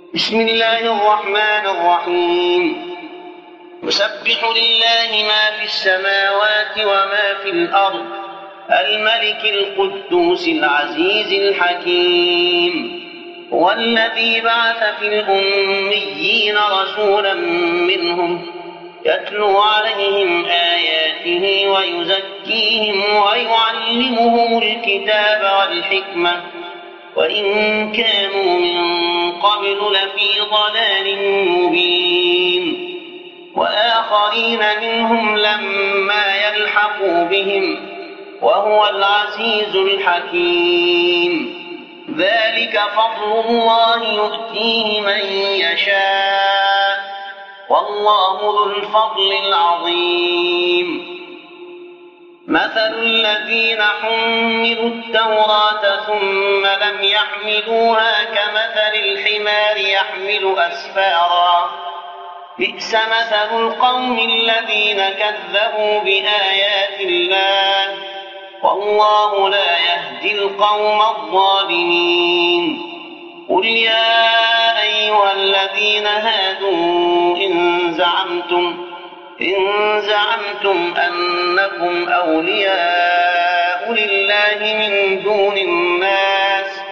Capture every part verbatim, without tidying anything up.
بسم الله الرحمن الرحيم. يسبح لله ما في السماوات وما في الأرض الملك القدوس العزيز الحكيم. هو الذي بعث في الأميين رسولا منهم يتلو عليهم آياته ويزكيهم ويعلمهم الكتاب والحكمة وإن كانوا من قبل لفي ضلال مبين. وآخرين منهم لما يلحقوا بهم وهو العزيز الحكيم. ذلك فضل الله يؤتيه من يشاء والله ذو الفضل العظيم. مثل الذين حملوا التوراة ثم لم يحملوها كمثل الحمار يحمل أسفارا بئس مثل القوم الذين كذبوا بآيات الله والله لا يهدي القوم الظالمين. قل يا أيها الذين هادوا إن زعمتم إن زعمتم أنكم أولياء لله من دون الناس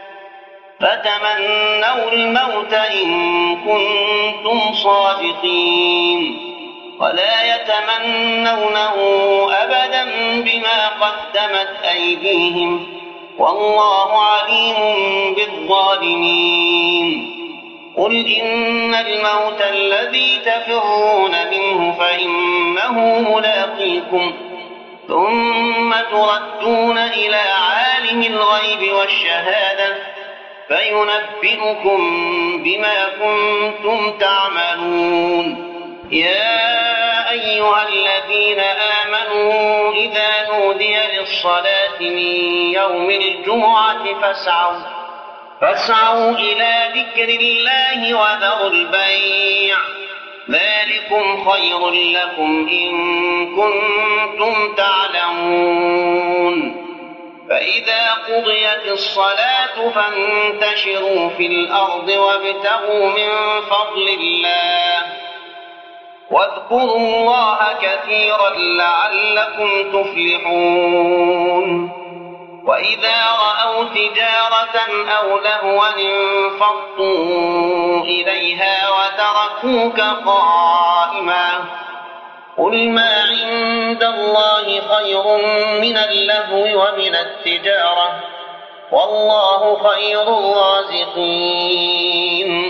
فتمنوا الموت إن كنتم صادقين ولا يتمنونه أبدا بما قدمت أيديهم والله عليم بالظالمين. قل إن الموت الذي تفرون منه فإنه ملاقيكم ثم تردون إلى عالم الغيب والشهادة فينبئكم بما كنتم تعملون. يا أيها الذين آمنوا إذا نودي للصلاة من يوم الجمعة فاسعوا فاسعوا إلى ذكر الله وذروا البيع ذلكم خير لكم إن كنتم تعلمون. فإذا قضيت الصلاة فانتشروا في الأرض وابتغوا من فضل الله واذكروا الله كثيرا لعلكم تفلحون. وإذا رأوا تجارة أو لهوا انفضوا إليها وتركوك قائما قل ما عند الله خير من اللهو ومن التجارة والله خير الرازقين.